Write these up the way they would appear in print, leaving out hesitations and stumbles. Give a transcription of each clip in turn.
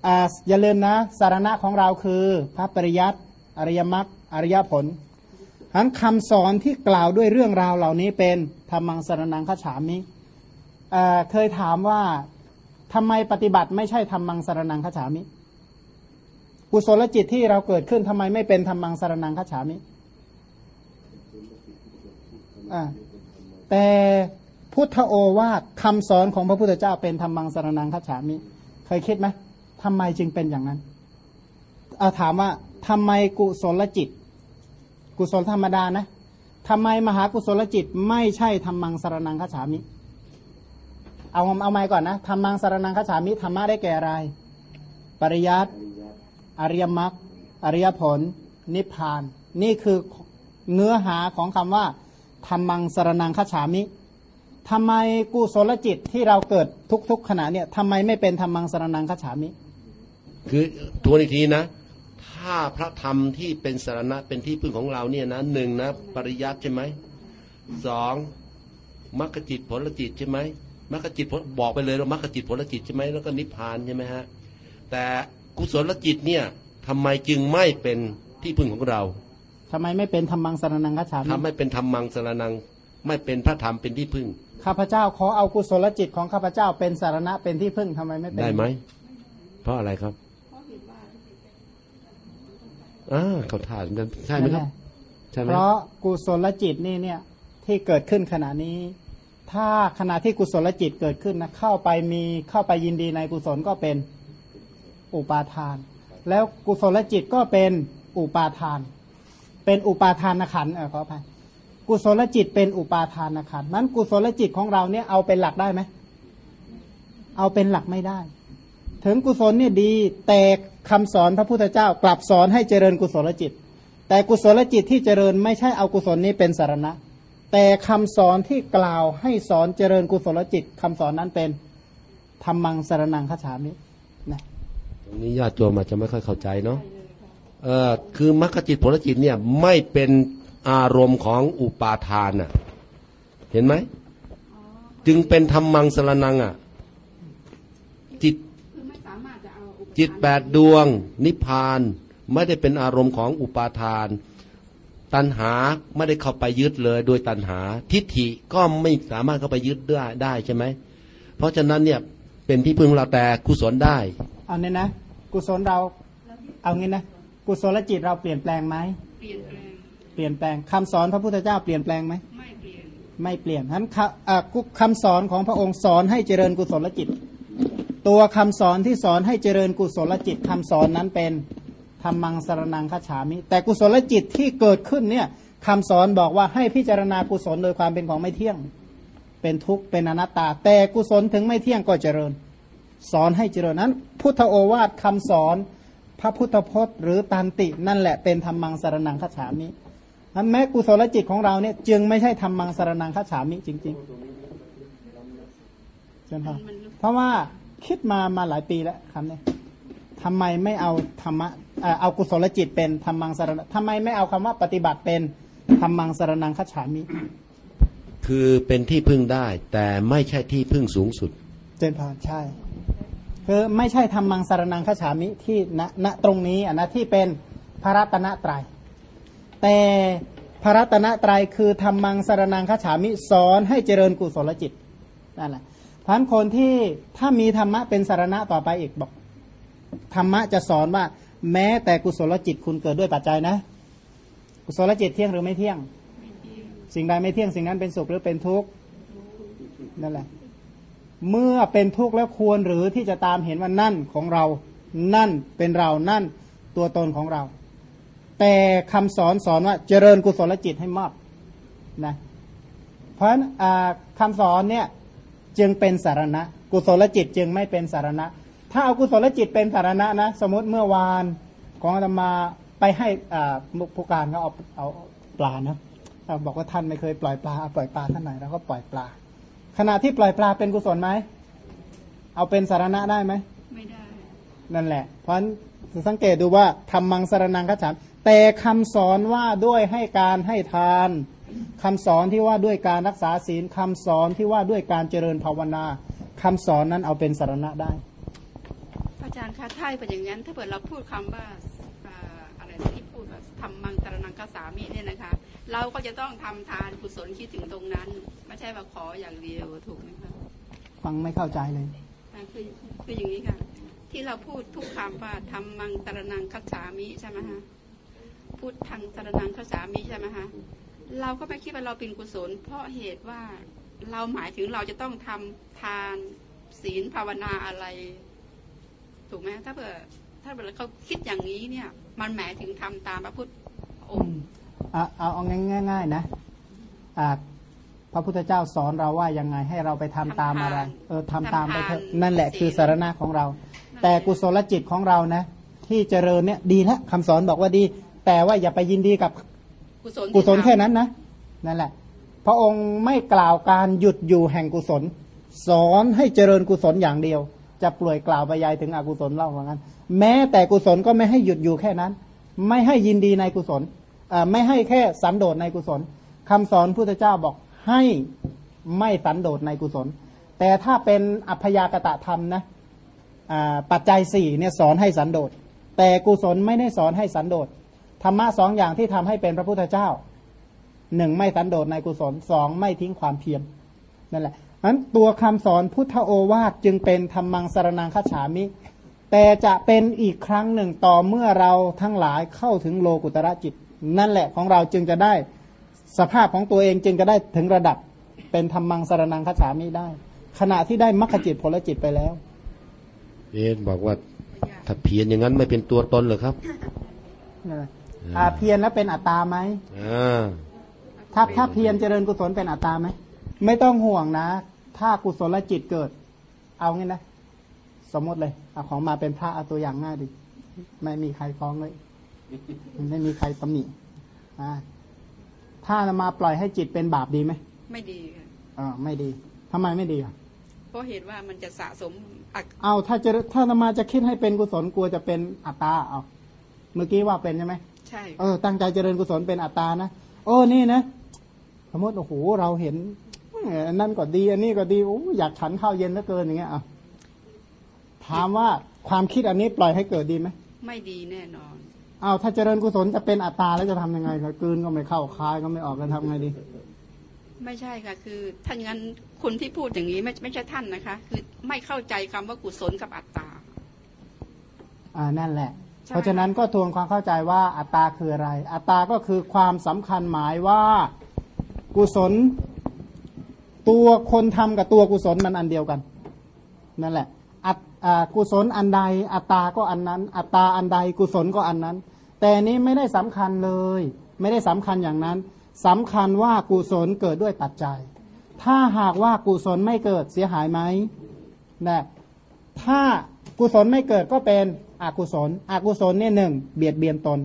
อย่าลืมนะสารณะของเราคือพระปริยัติอริยมรรคอริยผลทั้งคำสอนที่กล่าวด้วยเรื่องราวเหล่านี้เป็นธรรมังสรณังคัจฉามิเคยถามว่าทำไมปฏิบัติไม่ใช่ธรรมังสรณังคัจฉามิกุศลจิตที่เราเกิดขึ้นทำไมไม่เป็นธรรมังสรณังคัจฉามิแต่พุทธโอวาทคำสอนของพระพุทธเจ้าเป็นธรรมังสรณังคัจฉามิเคยคิดไหมทำไมจึงเป็นอย่างนั้นถามว่าทำไมกุศลจิตกุศลธรรมดานะทำไมมหากุศลจิตไม่ใช่ธรรมังสรณังคัจฉามิเอาไม้ก่อนนะธรรมังสรณังคัจฉามิธรรมะได้แก่อะไรปริยัติอริยมรรคอริยผลนิพพานนี่คือเนื้อหาของคำว่าธรรมังสรณังคัจฉามิทำไมกุศลจิตที่เราเกิดทุกๆขณะเนี่ยทำไมไม่เป็นธรรมังสรณังคัจฉามิคือทวนอีกทีนะถ้าพระธรรมที่เป็นสรณะเป็นที่พึ่งของเราเนี่ยนะหนึ่งนะปริยัติใช่ไหมสองมรรคจิตผลจิตใช่ไหมมรรคจิตบอกไปเลยว่ามรรคจิตผลจิตใช่ไหมแล้วก็นิพพานใช่ไหมฮะแต่กุศลจิตเนี่ยทำไมจึงไม่เป็นที่พึ่งของเราทำไมไม่เป็นธรรมังสรณังคัจฉามิทำไม่เป็นธรรมังสรณังไม่เป็นพระธรรมเป็นที่พึ่งข้าพเจ้าขอเอากุศลจิตของข้าพเจ้าเป็นสารณะเป็นที่พึ่งทำไมไม่เป็นได้ไหมเพราะอะไรครับเขาถามกันใช่ไหมครับใช่ไหมเพราะกุศลจิตนี่เนี่ยที่เกิดขึ้นขณะนี้ถ้าขณะที่กุศลจิตเกิดขึ้นนะเข้าไปยินดีในกุศลก็เป็นอุปาทานแล้วกุศลจิตก็เป็นอุปาทานเป็นอุปาทานขันธ์ขออภัยกุศลจิตเป็นอุปาทานขันธ์นั้นกุศลจิตของเราเนี่ยเอาเป็นหลักได้ไหมเอาเป็นหลักไม่ได้ถึงกุศลเนี่ยดีแต่คำสอนพระพุทธเจ้ากลับสอนให้เจริญกุศลจิตแต่กุศลจิตที่เจริญไม่ใช่เอากุศลนี้เป็นสารณะแต่คำสอนที่กล่าวให้สอนเจริญกุศลจิตคำสอนนั้นเป็นธรรมังสรณังคัจฉามินะตรงนี้ญาติโยมอาจจะไม่ค่อยเข้าใจเนาะคือมรรคจิตผลจิตเนี่ยไม่เป็นอารมณ์ของอุปาทานน่ะเห็นไหมจึงเป็นธรรมังสรณังจิต8 ดวงนิพพานไม่ได้เป็นอารมณ์ของอุปาทานตัณหาไม่ได้เข้าไปยึดเลยโดยตัณหาทิฏฐิก็ไม่สามารถเข้าไปยึดได้ใช่ไหมเพราะฉะนั้นเนี่ยเป็นที่พึ่งเราแต่กุศลได้เอาเนี่ยนะกุศลเราเอางี้นะกุศลจิตเราเปลี่ยนแปลงไหมเปลี่ยนแปลงคำสอนพระพุทธเจ้าเปลี่ยนแปลงไหมไม่เปลี่ยนทั้นคำสอนของพระองค์สอนให้เจริญกุศลจิตตัวคำสอนที่สอนให้เจริญกุศลจิตคำสอนนั้นเป็นธรรมังสรณังคัจฉามิแต่กุศลจิตที่เกิดขึ้นเนี่ยคำสอนบอกว่าให้พิจารณากุศลโดยความเป็นของไม่เที่ยงเป็นทุกข์เป็นอนัตตาแต่กุศลถึงไม่เที่ยงก็เจริญสอนให้เจริญนั้นพุทธโอวาทคำสอนพระพุทธพจน์หรือตันตินั่นแหละเป็นธรรมังสรณังคัจฉามินั้นแม้กุศลจิตของเราเนี่ยจึงไม่ใช่ธรรมังสรณังคัจฉามิจริงๆใช่ไหมเพราะว่าคิดมาหลายปีแล้วคำนี้ทำไมไม่เอาธรรมะเอากุศลจิตเป็นธรรมังสรณะทำไมไม่เอาคำว่าปฏิบัติเป็นธรรมังสรณังคัจฉามิคือเป็นที่พึ่งได้แต่ไม่ใช่ที่พึ่งสูงสุดเจนพรใช่คือไม่ใช่ธรรมังสรณังคัจฉามิที่ณตรงนี้นะที่เป็นพระรัตนตรัยแต่พระรัตนตรัยคือธรรมังสรณังคัจฉามิสอนให้เจริญกุศลจิตนั่นแหละเพราะฉะนั้นคนที่ถ้ามีธรรมะเป็นสรณะต่อไปอีกบอกธรรมะจะสอนว่าแม้แต่กุศลจิตคุณเกิดด้วยปัจจัยนะกุศลจิตเที่ยงหรือไม่เที่ยงสิ่งใดไม่เที่ยงสิ่งนั้นเป็นสุขหรือเป็นทุกข์นั่นแหละเมื่อเป็นทุกข์แล้วควรหรือที่จะตามเห็นว่านั่นของเรานั่นเป็นเรานั่นตัวตนของเราแต่คำสอนสอนว่าเจริญกุศลจิตให้มากนะเพราะฉะนั้นคำสอนเนี่ยจึงเป็นสารณะกุศลจิตจึงไม่เป็นสารณะถ้าเอากุศลจิตเป็นสารณะนะสมมติเมื่อวานของอาตมาไปให้ผู้การเขาเอาปลานะบอกว่าท่านไม่เคยปล่อยปลาปล่อยปลาท่านไหนเราก็ปล่อยปลาขณะที่ปล่อยปลาเป็นกุศลไหมเอาเป็นสารณะได้ไหมไม่ได้นั่นแหละเพราะฉะนั้นสังเกตดูว่าธรรมังสรณังคัจฉามิแต่คำสอนว่าด้วยให้การให้ทานคำสอนที่ว่าด้วยการรักษาศีลคำสอนที่ว่าด้วยการเจริญภาวนาคำสอนนั้นเอาเป็นสารณะได้จารย์คะถ้าเป็นอย่างนั้นถ้าเกิดเราพูดคำว่าอะไรที่พูดว่าทำมังตรนังคสามิเนี่ยนะคะเราก็จะต้องทำทานกุศลคิดถึงตรงนั้นไม่ใช่ว่าขออย่างเดียวถูกไหมคะฟังไม่เข้าใจเลยคืออย่างนี้ค่ะที่เราพูดทุกคำว่าทำมังตรนังคสามิใช่ไหมคะพูดทางตรนังคสามิใช่ไหมคะเราก็ไม่คิดว่าเราเป็นกุศลเพราะเหตุว่าเราหมายถึงเราจะต้องทำทานศีลภาวนาอะไรถูกไหมถ้าเผื่อเขาคิดอย่างนี้เนี่ยมันหมายถึงทำตามพระพุทธองค์เอาง่ายๆนะพระพุทธเจ้าสอนเราว่ายังไงให้เราไปทำตามอะไรทำตามไปเถอะนั่นแหละคือสารณะของเราแต่กุศลจิตของเรานะที่เจริญเนี่ยดีนะคำสอนบอกว่าดีแต่ว่าอย่าไปยินดีกับกุศลแค่นั้นนะนั่นแหละพระองค์ไม่กล่าวการหยุดอยู่แห่งกุศลสอนให้เจริญกุศลอย่างเดียวจะปล่อยกล่าวไปยายถึงอกุศลเล่าว่างั้นแม้แต่กุศลก็ไม่ให้หยุดอยู่แค่นั้นไม่ให้ยินดีในกุศลไม่ให้แค่สันโดษในกุศลคำสอนพุทธเจ้าบอกให้ไม่สันโดษในกุศลแต่ถ้าเป็นอัพยากตธรรมนะปัจจัย4เนี่ยสอนให้สันโดษแต่กุศลไม่ได้สอนให้สันโดษธรรมะสองอย่างที่ทำให้เป็นพระพุทธเจ้า1ไม่สันโดษในกุศล2ไม่ทิ้งความเพียรนั่นแหละนั้นตัวคำสอนพุทธโอวาทจึงเป็นธัมมังสรณังคัจฉามิแต่จะเป็นอีกครั้งหนึ่งต่อเมื่อเราทั้งหลายเข้าถึงโลกุตระจิตนั่นแหละของเราจึงจะได้สภาพของตัวเองจึงจะได้ถึงระดับเป็นธัมมังสรณังคัจฉามิได้ขณะที่ได้มรรคจิตผลจิตไปแล้วบอกว่าถ้าเพียรอย่างนั้นไม่เป็นตัวตนเหรอครับเพียรแล้วเป็นอัตตาไหมถ้าเพียรเจริญกุศลเป็นอัตตาไหมไม่ต้องห่วงนะถ้ากุศลจิตเกิดเอางี้นะสมมติเลยเอาของมาเป็นพระเอาตัวอย่างง่ายดิไม่มีใครฟ้องเลยไม่มีใครตำหนิถ้ามาปล่อยให้จิตเป็นบาปดีไหมไม่ดีค่ะไม่ดีทำไมไม่ดีอ่ะเพราะเหตุว่ามันจะสะสมถ้ามาจะคิดให้เป็นกุศลกลัวจะเป็นอัตตาเอาเมื่อกี้ว่าเป็นใช่ไหมใช่ตั้งใจเจริญกุศลเป็นอัตตานะนี่นะสมมติโอ้โหเราเห็นนั่นก็ดีอันนี้ก็ดีอยากฉันข้าวเย็นเหลือเกินอย่างเงี้ยถามว่าความคิดอันนี้ปล่อยให้เกิดดีไหมไม่ดีแน่นอนถ้าเจริญกุศลจะเป็นอัตตาแล้วจะทำยังไงคะกลืนก็ไม่เข้าคายก็ไม่ออกจะทำไงดีไม่ใช่ค่ะคือถ้างั้นคนที่พูดอย่างนี้ไม่ใช่ท่านนะคะคือไม่เข้าใจคำว่ากุศลกับอัตตานั่นแหละเพราะฉะนั้นก็ทวงความเข้าใจว่าอัตตาคืออะไรอัตตาก็คือความสำคัญหมายว่ากุศลตัวคนทำกับตัวกุศลมันอันเดียวกันนั่นแหละกุศลอันใดอัตตาก็อันนั้นอัตตาอันใดกุศลก็อันนั้นแต่นี้ไม่ได้สำคัญเลยไม่ได้สำคัญอย่างนั้นสำคัญว่ากุศลเกิดด้วยปัจจัยถ้าหากว่ากุศลไม่เกิดเสียหายไหมนะถ้ากุศลไม่เกิดก็เป็นอกุศลเนี่ย1เบียดเบียนตน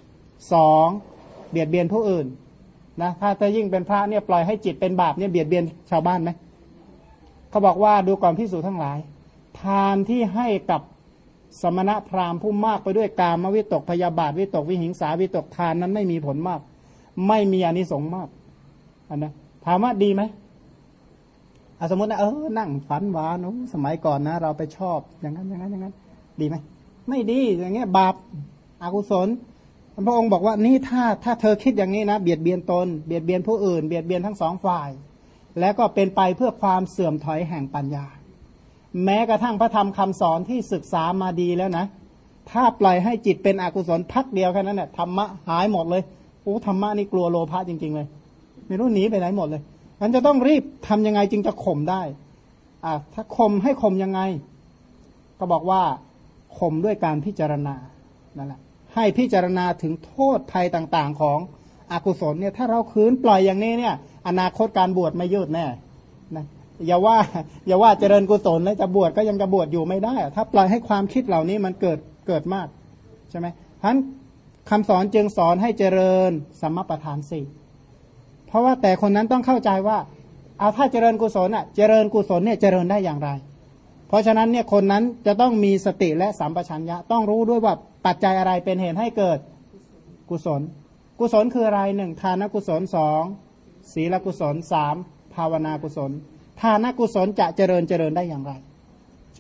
2เบียดเบียนผู้อื่นนะถ้ายิ่งเป็นพระเนี่ยปล่อยให้จิตเป็นบาปเนี่ยเบียดเบียนชาวบ้านไหมเขาบอกว่าดูก่อนภิกษุทั้งหลายทานที่ให้กับสมณพราหมณ์ผู้มากไปด้วยกามวิตกพยาบาทวิตกวิหิงสาวิตกทานนั้นไม่มีผลมากไม่มีอานิสงส์มากนะถามว่าดีไหมสมมตินะนั่งฝันหวานสมัยก่อนนะเราไปชอบอย่างนั้นดีไหมไม่ดีอย่างเงี้ยบาปอกุศลพระองค์บอกว่านี่ถ้าเธอคิดอย่างนี้นะเบียดเบียนตนเบียดเบียนผู้อื่นเบียดเบียนทั้งสองฝ่ายแล้วก็เป็นไปเพื่อความเสื่อมถอยแห่งปัญญาแม้กระทั่งพระธรรมคำสอนที่ศึกษามาดีแล้วนะถ้าปล่อยให้จิตเป็นอกุศลพักเดียวแค่นั้นเนี่ยธรรมะหายหมดเลยธรรมะนี่กลัวโลภะจริงๆเลยไม่รู้หนีไปไหนหมดเลยมันจะต้องรีบทำยังไงจึงจะข่มได้ถ้าข่มให้ข่มยังไงก็บอกว่าข่มด้วยการพิจารณานั่นแหละให้พิจารณาถึงโทษภัยต่างๆของอกุศลเนี่ยถ้าเราคืนปล่อยอย่างนี้เนี่ยอนาคตการบวชไม่ยืดแน่นะอย่าว่าเจริญกุศลแล้วจะบวชก็ยังจะบวชอยู่ไม่ได้ถ้าปล่อยให้ความคิดเหล่านี้มันเกิดมากใช่ไหมฉะนั้นคำสอนจึงสอนให้เจริญสัมมาประธาน4เพราะว่าแต่คนนั้นต้องเข้าใจว่าถ้าเจริญกุศลเจริญกุศลเนี่ยเจริญได้อย่างไรเพราะฉะนั้นเนี่ยคนนั้นจะต้องมีสติและสัมปชัญญะต้องรู้ด้วยว่าปัจจัยอะไรเป็นเหตุให้เกิดกุศลคืออะไร1ทานกุศล2ศีลกุศล3ภาวนากุศลทานกุศลจะเจริญได้อย่างไรใช่ไหม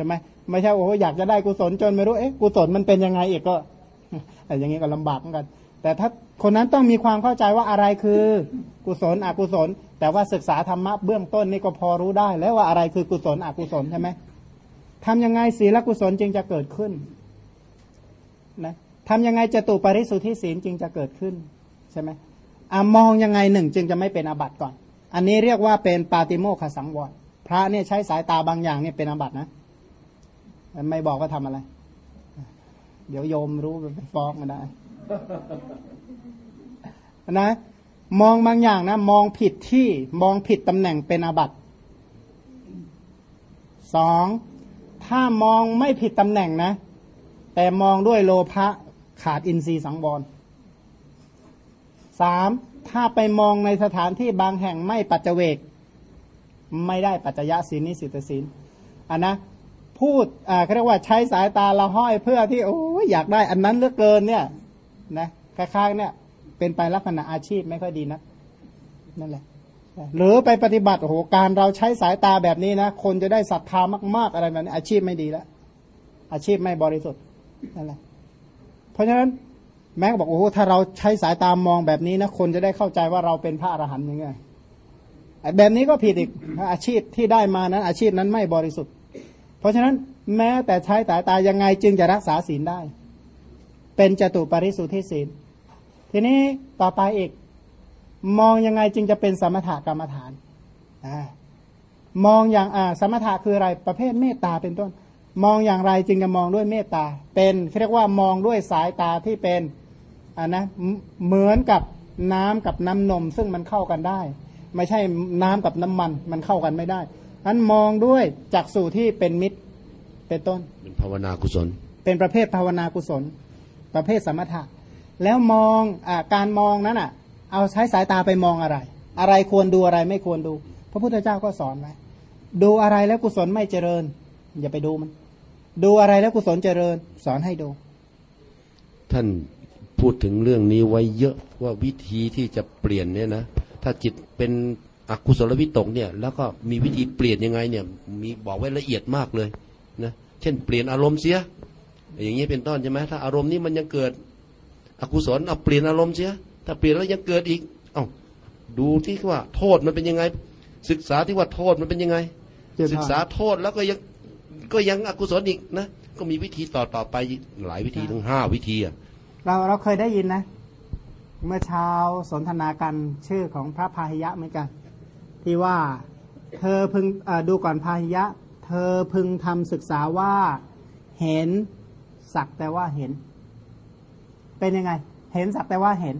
ไม่ใช่โอ้อยากจะได้กุศลจนไม่รู้กุศลมันเป็นยังไงอีกก็อย่างนี้ก็ลำบากเหมือนกันแต่ถ้าคนนั้นต้องมีความเข้าใจว่าอะไรคือกุศลอกุศลแต่ว่าศึกษาธรรมะเบื้องต้นนี่ก็พอรู้ได้แล้วว่าอะไรคือกุศลอกุศลใช่ไหมทำยังไงศีลกุศลจึงจะเกิดขึ้นนะทำยังไงจตุปาริสุทธิศีลจึงจะเกิดขึ้นใช่ไหมมองยังไงหนึ่งจึงจะไม่เป็นอาบัติก่อนอันนี้เรียกว่าเป็นปาติโมกขสังวรพระเนี่ยใช้สายตาบางอย่างเนี่ยเป็นอาบัตินะไม่บอกว่าทำอะไรเดี๋ยวโยมรู้ไปฟ้องกันได้นะมองบางอย่างนะมองผิดที่มองผิดตำแหน่งเป็นอาบัติสองถ้ามองไม่ผิดตำแหน่งนะแต่มองด้วยโลภะขาดอินทรีย์สังวรสามถ้าไปมองในสถานที่บางแห่งไม่ปัจเจเวกไม่ได้ปัจจยศีลนิสิตศีลนะพูดเขาเรียกว่าใช้สายตาละห้อยเพื่อที่โอ้ยอยากได้อันนั้นเหลือเกินเนี่ยนะคล้ายๆเนี่ยเป็นไปลักษณะอาชีพไม่ค่อยดีนะนั่นแหละหรือไปปฏิบัติโอ้โหการเราใช้สายตาแบบนี้นะคนจะได้ศรัทธามากๆอะไรแบบนี้อาชีพไม่ดีแล้วอาชีพไม่บริสุทธิ์นั่นแหละเพราะฉะนั้นแม้บอกโอ้โหถ้าเราใช้สายตามองแบบนี้นะคนจะได้เข้าใจว่าเราเป็นพระอรหันต์ยังไงแบบนี้ก็ผิดอีกอาชีพที่ได้มานั้นอาชีพนั้นไม่บริสุทธิ์เพราะฉะนั้นแม้แต่ใช้สายตายังไงจึงจะรักษาศีลได้เป็นจตุปาริสุทธิศีลทีนี้ต่อไปอีกมองยังไงจึงจะเป็นสมถกรรมฐานมองอย่างสมถะคืออะไรประเภทเมตตาเป็นต้นมองอย่างไรจึงจะมองด้วยเมตตาเป็นเรียกว่ามองด้วยสายตาที่เป็นนะเหมือนกับน้ำกับน้ำนมซึ่งมันเข้ากันได้ไม่ใช่น้ำกับน้ำมันเข้ากันไม่ได้นั้นมองด้วยจักษุที่เป็นมิตรเป็นต้นเป็นภาวนากุศลเป็นประเภทภาวนากุศลประเภทสมถะแล้วมองการมองนั้นเอาใช้สายตาไปมองอะไรอะไรควรดูอะไรไม่ควรดูพระพุทธเจ้าก็สอนไว้ดูอะไรแล้วกุศลไม่เจริญอย่าไปดูมันดูอะไรแล้วกุศลเจริญสอนให้ดูท่านพูดถึงเรื่องนี้ไว้เยอะว่าวิธีที่จะเปลี่ยนเนี่ยนะถ้าจิตเป็นอกุศลวิตกเนี่ยแล้วก็มีวิธีเปลี่ยนยังไงเนี่ยมีบอกไว้ละเอียดมากเลยนะเช่นเปลี่ยนอารมณ์เสียอย่างนี้เป็นต้นใช่ไหมถ้าอารมณ์นี้มันยังเกิดอกุศลเอาเปลี่ยนอารมณ์เสียถ้าเปลี่ยนแล้วยังเกิดอีกดูที่ว่าโทษมันเป็นยังไงศึกษาที่ว่าโทษมันเป็นยังไงศึกษาโทษแล้วก็ยังอกุศลอีกนะก็มีวิธีต่อไปหลายวิธีทั้ง5 วิธีเราเคยได้ยินนะเมื่อเช้าสนทนากันชื่อของพระพาหิยะเหมือนกันที่ว่าเธอพึงดูก่อนพาหิยะเธอพึงทำศึกษาว่าเห็นสักแต่ว่าเห็นเป็นยังไงเห็นสักแต่ว่าเห็น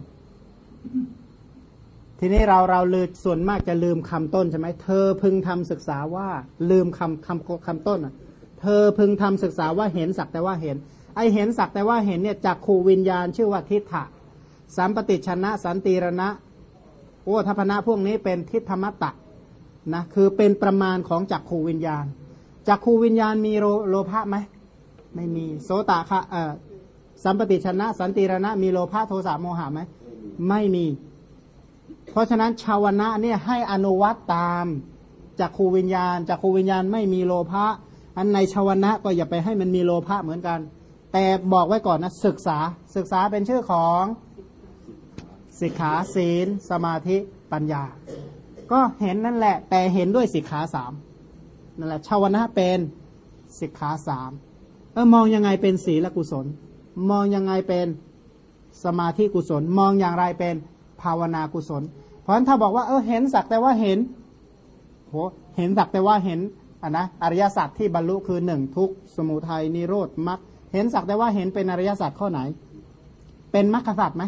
ทีนี้เราลืมส่วนมากจะลืมคำต้นใช่ไหมเธอพึงทำศึกษาว่าลืมคำต้นเธอพึงทำศึกษาว่าเห็นสักแต่ว่าเห็นไอเห็นสักแต่ว่าเห็นเนี่ยจักขูวิญญาณชื่อว่าทิฏฐะสัมปติชนะสันติรณะทัพพนะพวกนี้เป็นทิฏฐมัตตะนะคือเป็นประมาณของจักขูวิญญาณจักขูวิญญาณมีโลภะไหมไม่มีโสตะสัมปติชนะสันติรณะมีโลภะโทสะโมหะไหมไม่มีเพราะฉะนั้นชาวนะเนี่ยให้อนุวัตตามจักขูวิญญาณจักขูวิญญาณไม่มีโลภะอันในชาวนะก็อย่าไปให้มันมีโลภะเหมือนกันแต่บอกไว้ก่อนนะศึกษาเป็นชื่อของสิกขาศีลสมาธิปัญญาก็เห็นนั่นแหละแต่เห็นด้วยสิกขา3นั่นแหละชาวนะเป็นสิกขา3มองยังไงเป็นศีลกุศลมองยังไงเป็นสมาธิกุศลมองอย่างไรเป็นภาวนากุศลเพราะฉะนั้นถ้าบอกว่าเห็นสักแต่ว่าเห็นเห็นสักแต่ว่าเห็นอริยสัจที่บรรลุคือ1ทุกข์สมุทัยนิโรธมรรคเห็นสักแต่ว่าเห็นเป็นอริยสัจข้อไหนเป็นมรรคสัจไหม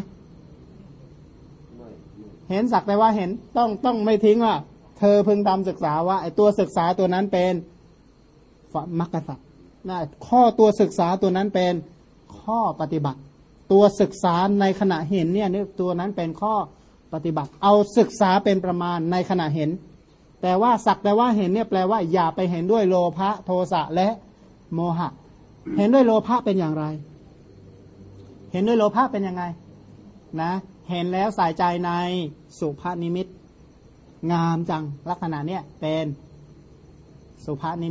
เห็นสักแต่ว่าเห็นต้องไม่ทิ้งว่าเธอพึงทำศึกษาว่าไอ้ตัวศึกษาตัวนั้นเป็นมรรคสัจข้อตัวศึกษาตัวนั้นเป็นข้อปฏิบัติตัวศึกษาในขณะเห็นเนี่ยตัวนั้นเป็นข้อปฏิบัติเอาศึกษาเป็นประมาณในขณะเห็นแต่ว่าสักแต่ว่าเห็นเนี่ยแปลว่าอย่าไปเห็นด้วยโลภะโทสะและโมหะเห็นด้วยโลภะเป็นอย่างไรเห็นด้วยโลภะเป็นยังไงนะเห็นแล้วใส่ใจในสุภนิมิตงามจังลักษณะเนี่ยเป็นสุภนิมิต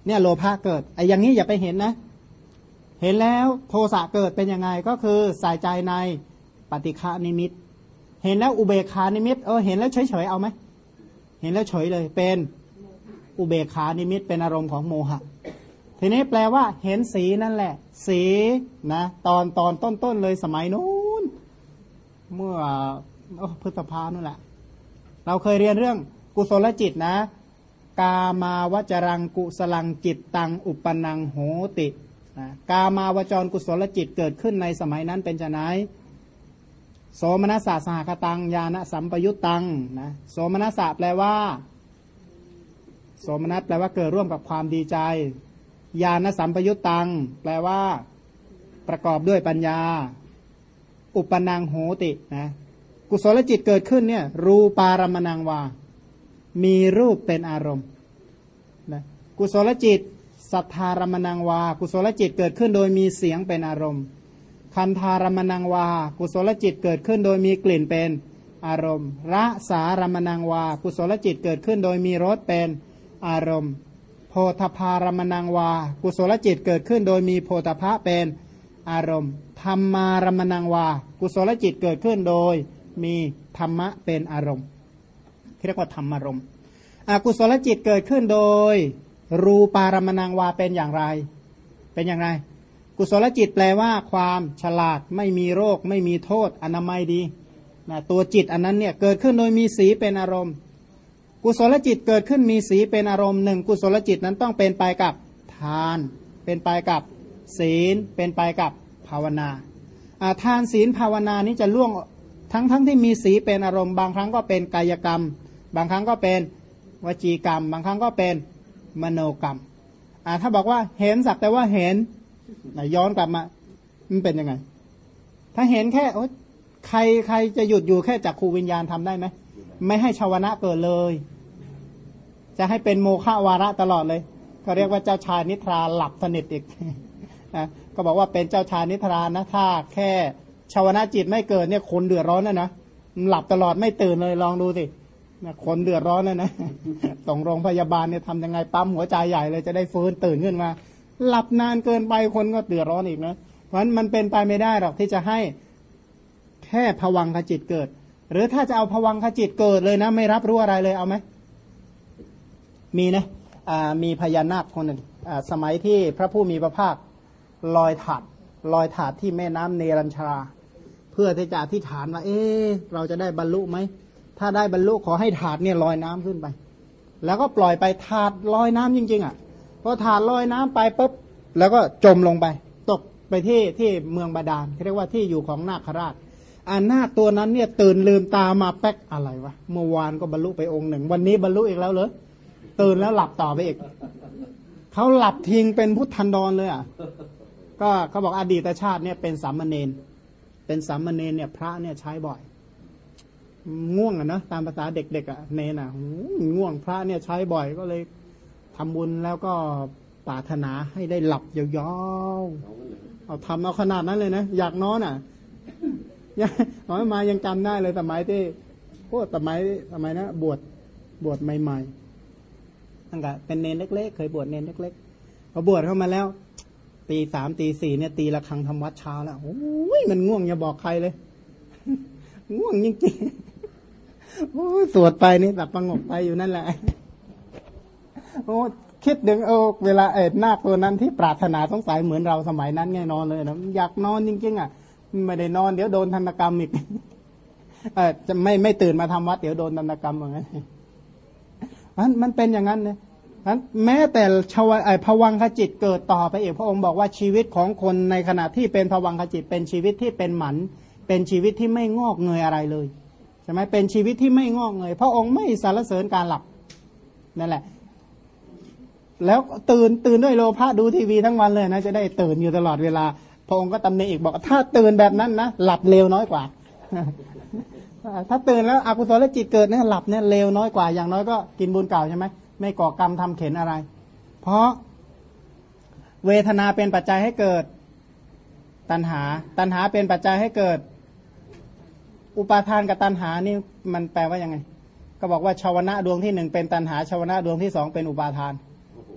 เนี่ยโลภะเกิดไอ้อย่างนี้อย่าไปเห็นนะเห็นแล้วโทสะเกิดเป็นยังไงก็คือใส่ใจในปฏิฆานิมิตเห็นแล้วอุเบกขานิมิตเห็นแล้วเฉยๆเอาไหมเห็นแล้วเฉยเลยเป็นอุเบกขานิมิตเป็นอารมณ์ของโมหะทีนี้แปลว่าเห็นสีนั่นแหละสีนะตอนต้นเลยสมัยนู้นเมื่อพฤษภานั่นแหละเราเคยเรียนเรื่องกุศลจิตนะกามาวจรังกุสลังจิตตังอุปนังโหตินะกามาวจรกุศลจิตเกิดขึ้นในสมัยนั้นเป็นไฉนโสมนัสสะสหคตังญาณสัมปยุตตังนะโสมนัสสะแปลว่าโสมนัสแปลว่าเกิดร่วมกับความดีใจญาณสัมปยุตตังแปลว่าประกอบด้วยปัญญาอุปนังโหตินะกุศลจิตเกิดขึ้นเนี่ยรูปารมณังวามีรูปเป็นอารมณ์นะกุศลจิตสัทธารมณังวากุศลจิตเกิดขึ้นโดยมีเสียงเป็นอารมณ์คันธารมณังวากุศลจิตเกิดขึ้นโดยมีกลิ่นเป็นอารมณ์รสารมณังวากุศลจิตเกิดขึ้นโดยมีรสเป็นอารมณ์โพธพารมณังวากุศลจิตเกิดขึ้นโดยมีโพธพะเป็นอารมณ์ธรรมารมณังวากุศลจิตเกิดขึ้นโดยมีธรรมะเป็นอารมณ์เรียกว่าธรรมารมณ์อกุศลจิตเกิดขึ้นโดยรูปารมณังวาเป็นอย่างไรเป็นอย่างไรกุศลจิตแปลว่าความฉลาดไม่มีโรคไม่มีโทษอนามัยดีนะตัวจิตอันนั้นเนี่ยเกิดขึ้นโดยมีสีเป็นอารมณ์กุศลจิตเกิดขึ้นมีสีเป็นอารมณ์หนึ่งกุศลจิตนั้นต้องเป็นไปกับทานเป็นไปกับศีลเป็นไปกับภาวนาทานศีลภาวนานี้จะล่วงทั้งที่มีสีเป็นอารมณ์บางครั้งก็เป็นกายกรรมบางครั้งก็เป็นวจีกรรมบางครั้งก็เป็นมโนกรรมถ้าบอกว่าเห็นสักแต่ว่าเห็นย้อนกลับมามันเป็นยังไงถ้าเห็นแค่ใครจะหยุดอยู่แค่จักขูวิญญาณทำได้ไหมไม่ให้ชาวนะเกิดเลยจะให้เป็นโมฆะวาระตลอดเลยก็เรียกว่าเจ้าชายนิทราหลับสนิทอีกก็บอกว่าเป็นเจ้าชายนิทรานะถ้าแค่ชาวนะจิตไม่เกิดเนี่ยคนเดือดร้อนนะหลับตลอดไม่ตื่นเลยลองดูสิคนเดือดร้อนนะส่งโรงพยาบาลเนี่ยทำยังไงปั๊มหัวใจใหญ่เลยจะได้ฟื้นตื่นขึ้นมาหลับนานเกินไปคนก็เดือดร้อนอีกนะเพราะฉะนั้นมันเป็นไปไม่ได้หรอกที่จะให้แค่ภวังคจิตเกิดหรือถ้าจะเอาภวังคจิตเกิดเลยนะไม่รับรู้อะไรเลยเอาไหมมีนะมีพญานาคคนหนึ่งสมัยที่พระผู้มีพระภาคลอยถาดที่แม่น้ำเนรัญชราเพื่อที่จะอธิษฐานว่าเราจะได้บรรลุไหมถ้าได้บรรลุขอให้ถาดเนี่ยลอยน้ำขึ้นไปแล้วก็ปล่อยไปถาดลอยน้ำจริงๆพอถาดลอยน้ำไปปุ๊บแล้วก็จมลงไปตกไปที่เมืองบาดาลเรียกว่าที่อยู่ของนาคราชนาคตัวนั้นเนี่ยตื่นลืมตามาแป๊กอะไรวะเมื่อวานก็บรรลุไปองค์หนึ่งวันนี้บรรลุอีกแล้วเหรอตื่นแล้วหลับต่อไปอีกเขาหลับทิ้งเป็นพุทธันดรเลยก็เขาบอกอดีตชาติเนี่ยเป็นสามเณรเนี่ยพระเนี่ยใช้บ่อยง่วงนะตามภาษาเด็กๆเนรง่วงพระเนี่ยใช้บ่อยก็เลยทำบุญแล้วก็ปรารถนาให้ได้หลับยาวๆเอาทำเอาขนาดนั้นเลยนะอยากนอนมายังจำได้เลยสมัยที่สมัยนะบวชใหม่ๆตั้งแต่เป็นเนรเล็กๆเคยบวชเนรเล็กๆพอบวชเข้ามาแล้วตี 3 ตี 4เนี่ยตีระฆังทำวัดเช้าแล้วโอ้ยมันง่วงอย่าบอกใครเลยง่วงจริงๆโอ้สวดไปนี่แบบประงกไปอยู่นั่นแหละโอ้คิดถึงเวลานาคตัวนั้นที่ปรารถนาสงสัยเหมือนเราสมัยนั้นไงนอนเลยนะอยากนอนจริงๆไม่ได้นอนเดี๋ยวโดนธนกรรมอีกจะไม่ตื่นมาทำวัดเดี๋ยวโดนธนกรรมเหมือนกันมันเป็นอย่างนั้นนะแม้แต่ภวังคจิตเกิดต่อไปอีกพระองค์บอกว่าชีวิตของคนในขณะที่เป็นภวังคจิตเป็นชีวิตที่เป็นหมันเป็นชีวิตที่ไม่งอกเงยอะไรเลยใช่ไหมเป็นชีวิตที่ไม่งอกเงยพระองค์ไม่สรรเสริญการหลับนั่นแหละแล้วตื่นด้วยโลภะดูทีวีทั้งวันเลยนะจะได้ตื่นอยู่ตลอดเวลาพระองค์ก็ตำหนิอีกบอกถ้าตื่นแบบนั้นนะหลับเร็วน้อยกว่า ถ้าตื่นแล้วอกุศลจิตเกิดเนี่ยหลับเนี่ยเร็วน้อยกว่าอย่างน้อยก็กินบุญเก่าใช่ไหมไม่ก่อกรรมทำเข็นอะไรเพราะเวทนาเป็นปัจจัยให้เกิดตัณหาเป็นปัจจัยให้เกิดอุปาทานกับตัณหานี่มันแปลว่ายังไงก็บอกว่าชาวนะดวงที่ 1เป็นตัณหาชาวนะดวงที่ 2เป็นอุปาทาน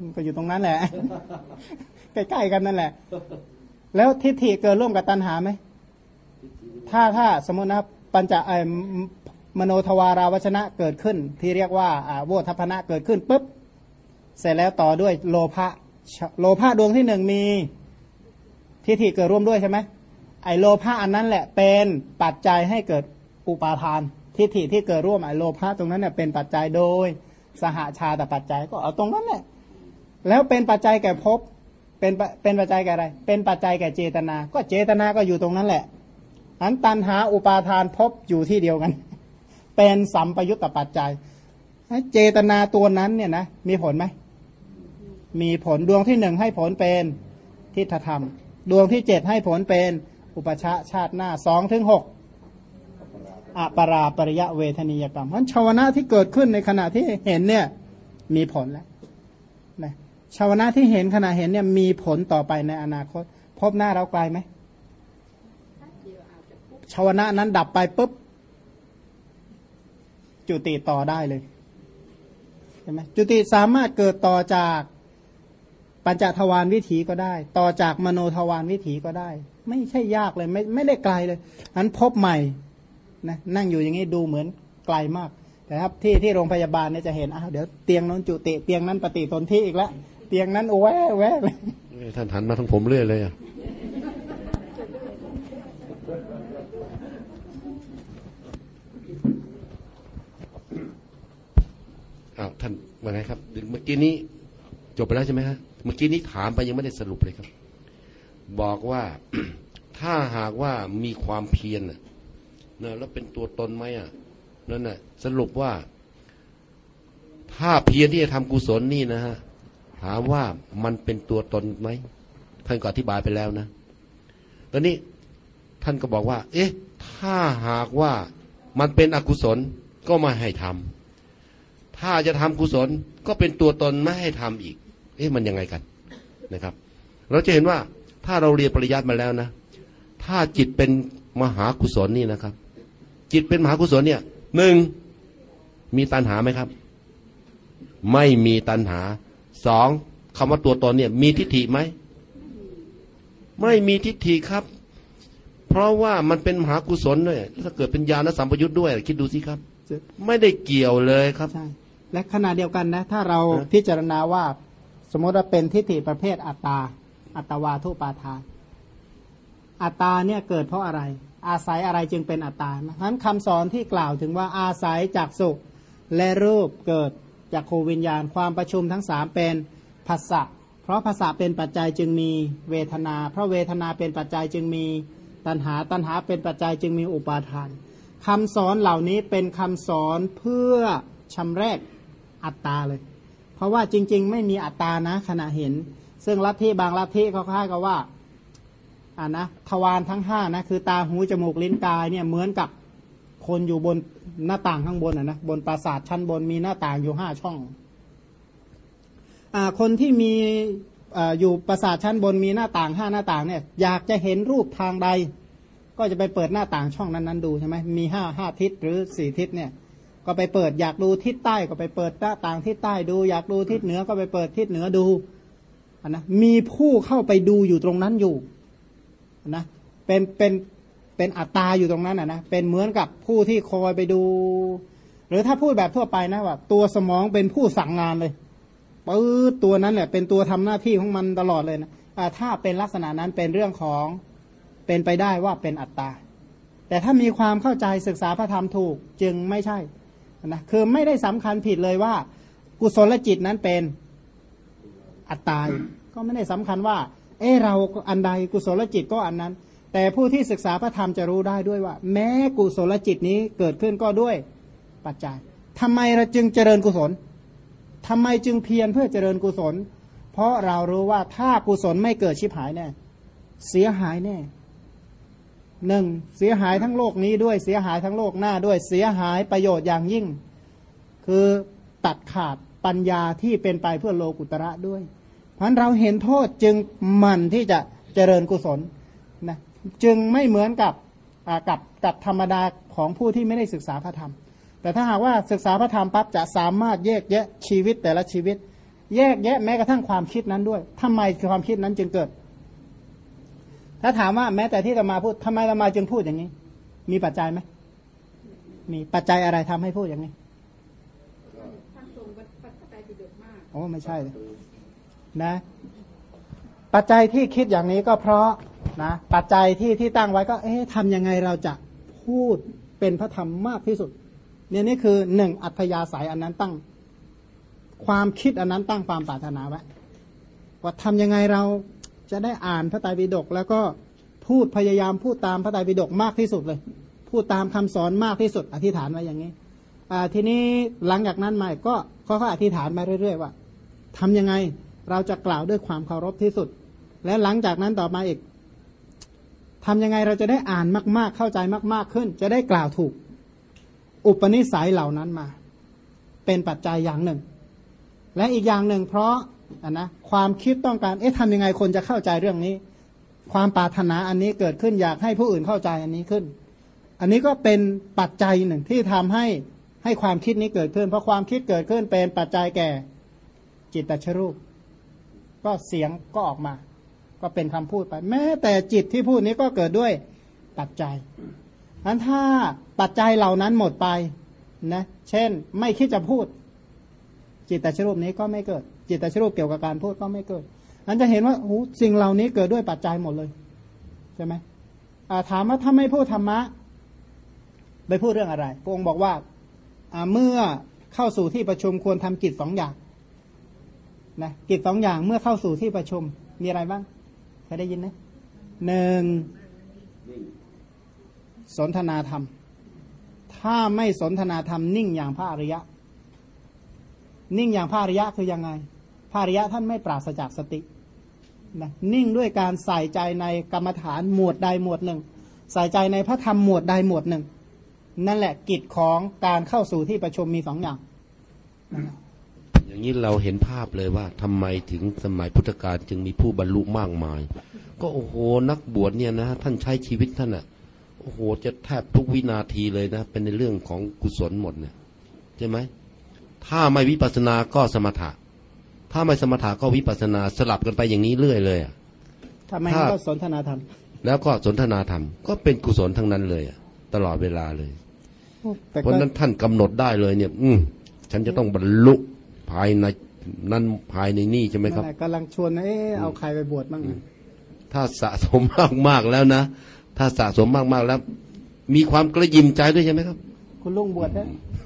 ก็อยู่ตรงนั้นแหละ ใกล้ๆกันนั่นแหละแล้วทิฏฐิเกิดร่วมกับตัณหาไหมถ้าสมมตินะปัญจมโนทวาราวชนะเกิดขึ้นที่เรียกว่าโวทัพพนะเกิดขึ้นปุ๊บเสร็จแล้วต่อด้วยโลภะดวงที่หนึ่งมีทิฏฐิเกิดร่วมด้วยใช่ไหมไอโลภะอันนั้นแหละเป็นปัจจัยให้เกิดอุปาทานทิฏฐิที่เกิดร่วมไอโลภะตรงนั้นเนี่ยเป็นปัจจัยโดยสหชาตปัจจัยก็เอาตรงนั้นแหละแล้วเป็นปัจจัยแก่ภพเป็นปัจจัยแก่อะไรเป็นปัจจัยแก่เจตนาก็เจตนาก็อยู่ตรงนั้นแหละอันตัณหาอุปาทานภพอยู่ที่เดียวกันเป็นสัมปยุตตปัจจัยเจตนาตัวนั้นเนี่ยนะมีผลไหมมีผลดวงที่หนึ่งให้ผลเป็นทิฏฐธรรมดวงที่เจ็ดให้ผลเป็นอุปชาชาติหน้า2-6อปราปริยะเวทนียกรรมเพราะชาวนะที่เกิดขึ้นในขณะที่เห็นเนี่ยมีผลแล้วนะชาวนะที่เห็นขณะเห็นเนี่ยมีผลต่อไปในอนาคตพบหน้าเราไกลไหมชาวนะนั้นดับไปปุ๊บจุติต่อได้เลยใช่ไหมจุติสามารถเกิดต่อจากปัญจทวารวิถีก็ได้ต่อจากมโนทวารวิถีก็ได้ไม่ใช่ยากเลยไม่ได้ไกลเลยอันพบใหม่นะนั่งอยู่อย่างนี้ดูเหมือนไกลมากแต่ครับที่โรงพยาบาลเนี่ยจะเห็นเดี๋ยวเตียงนั้นจุติเตียงนั้นปฏิสนธิอีกแล้วเตียงนั้นแวะเลยท่านหันมาทั้งผมเรื่อยเลยท่านว่าไงครับเมื่อกี้นี้จบไปแล้วใช่ไหมฮะเมื่อกี้นี้ถามไปยังไม่ได้สรุปเลยครับบอกว่า ถ้าหากว่ามีความเพียรนะแล้วเป็นตัวตนไหมนั่นน่ะสรุปว่าถ้าเพียรที่จะทำกุศลนี่นะฮะถามว่ามันเป็นตัวตนไหมท่านก็อธิบายไปแล้วนะตอนนี้ท่านก็บอกว่าเอ๊ะถ้าหากว่ามันเป็นอกุศลก็ไม่ให้ทำถ้าจะทำกุศลก็เป็นตัวตนไม่ให้ทำอีกเอ๊ะมันยังไงกันนะครับเราจะเห็นว่าถ้าเราเรียนปริยัติมาแล้วนะถ้าจิตเป็นมหากุศลนี่นะครับจิตเป็นมหากุศลเนี่ยหนึ่งมีตัณหาไหมครับไม่มีตัณหาสองคำว่าตัวตนเนี่ยมีทิฏฐิไหมไม่มีทิฏฐิครับเพราะว่ามันเป็นมหากุศลด้วยถ้าเกิดเป็นญาณสัมปยุตด้วยคิดดูสิครับไม่ได้เกี่ยวเลยครับใช่และขณะเดียวกันนะถ้าเราพิจารณาว่าสมมติว่าเป็นทิฏฐิประเภทอัตตวาทุปาทานอัตตาเนี่ยเกิดเพราะอะไรอาศัยอะไรจึงเป็นอัตตาเพราะฉะนั้นคำสอนที่กล่าวถึงว่าอาศัยจักษุและรูปเกิดจากโควิญญาณความประชุมทั้งสามเป็นภาษะเพราะภาษะเป็นปัจจัยจึงมีเวทนาเพราะเวทนาเป็นปัจจัยจึงมีตัณหาเป็นปัจจัยจึงมีอุปาทานคำสอนเหล่านี้เป็นคำสอนเพื่อชำแรกอัตตาเลยเพราะว่าจริงๆไม่มีอัตตานะขณะเห็นซึ่งลัทธิบางลัทธิเขาคล้ายกับว่านะทวารทั้งห้านะคือตาหูจมูกลิ้นกายเนี่ยเหมือนกับคนอยู่บนหน้าต่างข้างบนนะบนปราสาทชั้นบนมีหน้าต่างอยู่5 ช่องคนที่มีอยู่ปราสาทชั้นบนมีหน้าต่าง5 หน้าต่างเนี่ยอยากจะเห็นรูปทางใดก็จะไปเปิดหน้าต่างช่องนั้นๆดูใช่ไหมมี5ทิศหรือ4ทิศเนี่ยก็ไปเปิดอยากดูทิศใต้ก็ไปเปิดหน้าต่างทิศใต้ดูอยากดูทิศเหนือก็ไปเปิดทิศเหนือดูนะมีผู้เข้าไปดูอยู่ตรงนั้นอยู่นะเป็นอัตตาอยู่ตรงนั้นนะเป็นเหมือนกับผู้ที่คอยไปดูหรือถ้าพูดแบบทั่วไปนะว่าตัวสมองเป็นผู้สั่งงานเลยตัวนั้นแหละเป็นตัวทำหน้าที่ของมันตลอดเลยนะถ้าเป็นลักษณะนั้นเป็นเรื่องของเป็นไปได้ว่าเป็นอัตตาแต่ถ้ามีความเข้าใจศึกษาพระธรรมถูกจึงไม่ใช่นะคือไม่ได้สำคัญผิดเลยว่ากุศลจิตนั้นเป็นอัตตาก็ไม่ได้สำคัญว่าเราอันใดกุศลจิตก็อันนั้นแต่ผู้ที่ศึกษาพระธรรมจะรู้ได้ด้วยว่าแม้กุศลจิตนี้เกิดขึ้นก็ด้วยปัจจัยทำไมเราจึงเจริญกุศลทำไมจึงเพียรเพื่อเจริญกุศลเพราะเรารู้ว่าถ้ากุศลไม่เกิดชิบหายแน่เสียหายแน่หนึ่งเสียหายทั้งโลกนี้ด้วยเสียหายทั้งโลกหน้าด้วยเสียหายประโยชน์อย่างยิ่งคือตัดขาดปัญญาที่เป็นไปเพื่อโลกุตระด้วยเพราะเราเห็นโทษจึงหมั่นที่จะเจริญกุศลนะจึงไม่เหมือนกับธรรมดาของผู้ที่ไม่ได้ศึกษาพระธรรมแต่ถ้าหากว่าศึกษาพระธรรมปั๊บจะสามารถแยกแยะชีวิตแต่ละชีวิตแยกแยะแม้กระทั่งความคิดนั้นด้วยทำไมความคิดนั้นจึงเกิดถ้าถามว่าแม้แต่ที่อาตมาพูดทำไมอาตมาจึงพูดอย่างนี้มีปัจจัยไหมมีปัจจัยอะไรทำให้พูดอย่างนี้โอ้ไม่ใช่นะปัจจัยที่คิดอย่างนี้ก็เพราะนะปัจจัยที่ตั้งไว้ก็ทำยังไงเราจะพูดเป็นพระธรรมมากที่สุดเนี่ยนี่คือหนึ่งอัธยาศัยอันนั้นตั้งความคิดอันนั้นตั้งความปรารถนาไว้ว่าทำยังไงเราจะได้อ่านพระไตรปิฎกแล้วก็พูดพยายามพูดตามพระไตรปิฎกมากที่สุดเลยพูดตามคำสอนมากที่สุดอธิษฐานไว้อย่างนี้ทีนี้หลังจากนั้นมาก็เขาอธิษฐานมาเรื่อยๆว่าทำยังไงเราจะกล่าวด้วยความเคารพที่สุดและหลังจากนั้นต่อมาอีกทำยังไงเราจะได้อ่านมากๆเข้าใจมากๆขึ้นจะได้กล่าวถูกอุปนิสัยเหล่านั้นมาเป็นปัจจัยอย่างหนึ่งและอีกอย่างหนึ่งเพราะนะความคิดต้องการทำยังไงคนจะเข้าใจเรื่องนี้ความปรารถนาอันนี้เกิดขึ้นอยากให้ผู้อื่นเข้าใจอันนี้ขึ้นอันนี้ก็เป็นปัจจัยหนึ่งที่ทำให้ความคิดนี้เกิดขึ้นเพราะความคิดเกิดขึ้นเป็นปัจจัยแก่จิตตชรูปก็เสียงก็ออกมาก็เป็นคำพูดไปแม้แต่จิตที่พูดนี้ก็เกิดด้วยปัจจัยนั้นถ้าปัจจัยเหล่านั้นหมดไปนะเช่นไม่คิดจะพูดจิตตชรูปนี้ก็ไม่เกิดจิตตชรูปเกี่ยวกับการพูดก็ไม่เกิดนั้นจะเห็นว่าสิ่งเหล่านี้เกิดด้วยปัจจัยหมดเลยใช่ไหมถามว่าถ้าไม่พูดธรรมะไปพูดเรื่องอะไรพระองค์บอกว่าเมื่อเข้าสู่ที่ประชุมควรทำกิจสองอย่างนะกิจสองอย่างเมื่อเข้าสู่ที่ประชุมมีอะไรบ้างเคยได้ยินไหมหนึ่งสนทนาธรรมถ้าไม่สนทนาธรรมนิ่งอย่างพระอริยะนิ่งอย่างพระอริยะคือยังไงพระอริยะท่านไม่ปราศจากสตินะนิ่งด้วยการใส่ใจในกรรมฐานหมวดใดหมวดหนึ่งใส่ใจในพระธรรมหมวดใดหมวดหนึ่งนั่นแหละกิจของการเข้าสู่ที่ประชุมมีสองอย่างอย่างนี้เราเห็นภาพเลยว่าทำไมถึงสมัยพุทธกาลจึงมีผู้บรรลุมากมายก็โอ้โหนักบวชเนี่ยนะท่านใช้ชีวิตท่านโอ้โหจะแทบทุกวินาทีเลยนะเป็นในเรื่องของกุศลหมดเนี่ยใช่ไหมถ้าไม่วิปัสสนาก็สมถะถ้าไม่สมถะก็วิปัสสนาสลับกันไปอย่างนี้เรื่อยเลยถ้าไม่ก็สนทนาธรรมแล้วก็สนทนาธรรมก็เป็นกุศลทั้งนั้นเลยตลอดเวลาเลยเพราะนั้นท่านกำหนดได้เลยเนี่ยฉันจะต้องบรรลุภายในนั้นภายในนี่ใช่ไหมครับกำลังชวนเอาใครไปบวชบ้างถ้าสะสมมากๆแล้วนะถ้าสะสมมากๆแล้วมีความกระยิมใจด้วยใช่ไหมครับคุณลุงบวชได้